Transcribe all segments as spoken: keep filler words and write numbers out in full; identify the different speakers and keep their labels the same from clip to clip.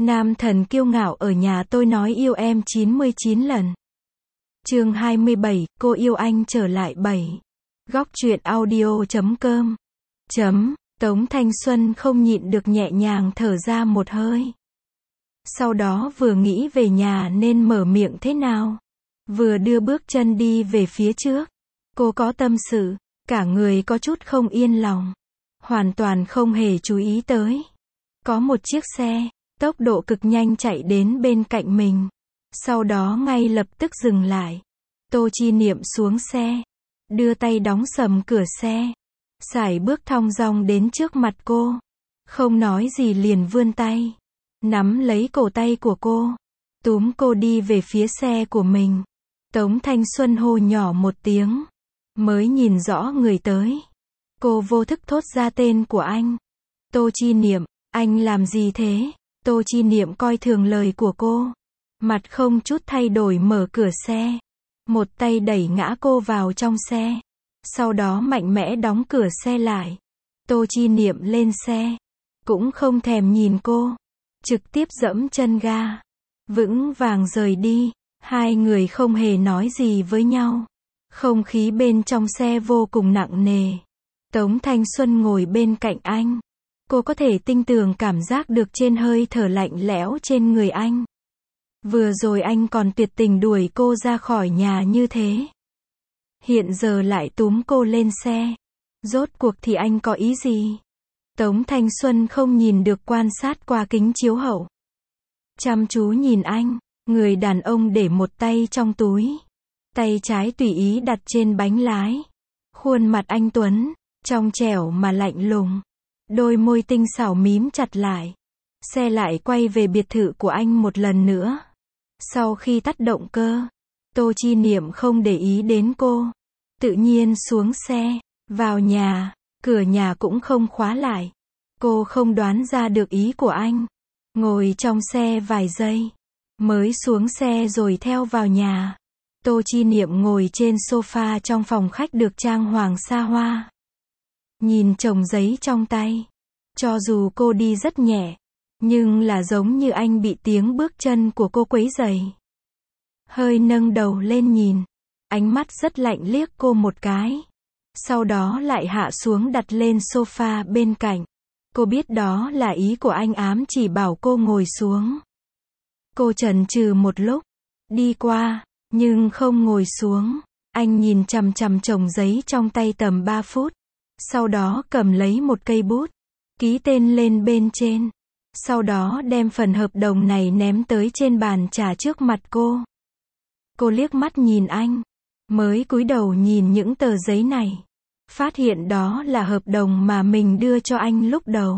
Speaker 1: Nam thần kiêu ngạo ở nhà tôi nói yêu em chín mươi chín lần. Chương hai mươi bảy, cô yêu anh trở lại bảy. Góc truyện audio chấm com. Chấm, Tống Thanh Xuân không nhịn được nhẹ nhàng thở ra một hơi. Sau đó vừa nghĩ về nhà nên mở miệng thế nào. Vừa đưa bước chân đi về phía trước. Cô có tâm sự, cả người có chút không yên lòng. Hoàn toàn không hề chú ý tới. Có một chiếc xe, tốc độ cực nhanh chạy đến bên cạnh mình. Sau đó ngay lập tức dừng lại. Tô Chi Niệm xuống xe. Đưa tay đóng sầm cửa xe. Sải bước thong dong đến trước mặt cô. Không nói gì liền vươn tay. Nắm lấy cổ tay của cô. Túm cô đi về phía xe của mình. Tống Thanh Xuân hô nhỏ một tiếng. Mới nhìn rõ người tới. Cô vô thức thốt ra tên của anh. Tô Chi Niệm, anh làm gì thế? Tô Chi Niệm coi thường lời của cô. Mặt không chút thay đổi mở cửa xe. Một tay đẩy ngã cô vào trong xe. Sau đó mạnh mẽ đóng cửa xe lại. Tô Chi Niệm lên xe. Cũng không thèm nhìn cô. Trực tiếp giẫm chân ga. Vững vàng rời đi. Hai người không hề nói gì với nhau. Không khí bên trong xe vô cùng nặng nề. Tống Thanh Xuân ngồi bên cạnh anh. Cô có thể tinh tường cảm giác được trên hơi thở lạnh lẽo trên người anh. Vừa rồi anh còn tuyệt tình đuổi cô ra khỏi nhà như thế. Hiện giờ lại túm cô lên xe. Rốt cuộc thì anh có ý gì? Tống Thanh Xuân không nhìn được quan sát qua kính chiếu hậu. Chăm chú nhìn anh, người đàn ông để một tay trong túi. Tay trái tùy ý đặt trên bánh lái. Khuôn mặt anh tuấn, trong trẻo mà lạnh lùng. Đôi môi tinh xảo mím chặt lại. Xe lại quay về biệt thự của anh một lần nữa. Sau khi tắt động cơ, Tô Chi Niệm không để ý đến cô. Tự nhiên xuống xe, vào nhà, cửa nhà cũng không khóa lại. Cô không đoán ra được ý của anh. Ngồi trong xe vài giây, mới xuống xe rồi theo vào nhà. Tô Chi Niệm ngồi trên sofa trong phòng khách được trang hoàng xa hoa. Nhìn chồng giấy trong tay. Cho dù cô đi rất nhẹ, nhưng là giống như anh bị tiếng bước chân của cô quấy rầy. Hơi nâng đầu lên nhìn. Ánh mắt rất lạnh liếc cô một cái. Sau đó lại hạ xuống đặt lên sofa bên cạnh. Cô biết đó là ý của anh ám chỉ bảo cô ngồi xuống. Cô chần chừ một lúc. Đi qua, nhưng không ngồi xuống. Anh nhìn chằm chằm chồng giấy trong tay tầm ba phút. Sau đó cầm lấy một cây bút. Ký tên lên bên trên. Sau đó đem phần hợp đồng này ném tới trên bàn trà trước mặt cô. Cô liếc mắt nhìn anh. Mới cúi đầu nhìn những tờ giấy này. Phát hiện đó là hợp đồng mà mình đưa cho anh lúc đầu.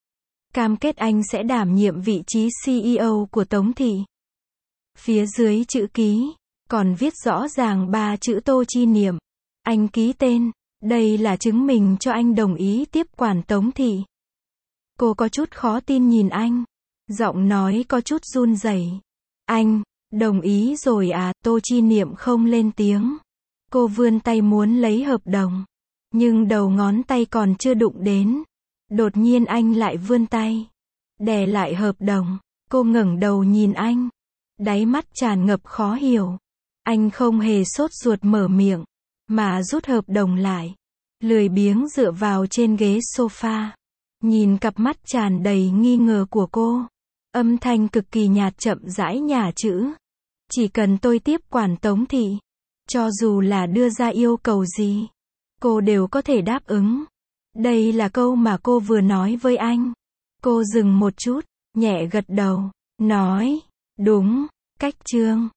Speaker 1: Cam kết anh sẽ đảm nhiệm vị trí xê e ô của Tống Thị. Phía dưới chữ ký, còn viết rõ ràng ba chữ Tô Chi Niệm. Anh ký tên, đây là chứng minh cho anh đồng ý tiếp quản Tống Thị. Cô có chút khó tin nhìn anh. Giọng nói có chút run rẩy. Anh, đồng ý rồi à? Tô Chi Niệm không lên tiếng. Cô vươn tay muốn lấy hợp đồng. Nhưng đầu ngón tay còn chưa đụng đến. Đột nhiên anh lại vươn tay. Đè lại hợp đồng. Cô ngẩng đầu nhìn anh. Đáy mắt tràn ngập khó hiểu. Anh không hề sốt ruột mở miệng. Mà rút hợp đồng lại. Lười biếng dựa vào trên ghế sofa. Nhìn cặp mắt tràn đầy nghi ngờ của cô. Âm thanh cực kỳ nhạt chậm rãi nhả chữ. Chỉ cần tôi tiếp quản Tống Thị. Cho dù là đưa ra yêu cầu gì. Cô đều có thể đáp ứng. Đây là câu mà cô vừa nói với anh. Cô dừng một chút. Nhẹ gật đầu. Nói. Đúng. Cách chương.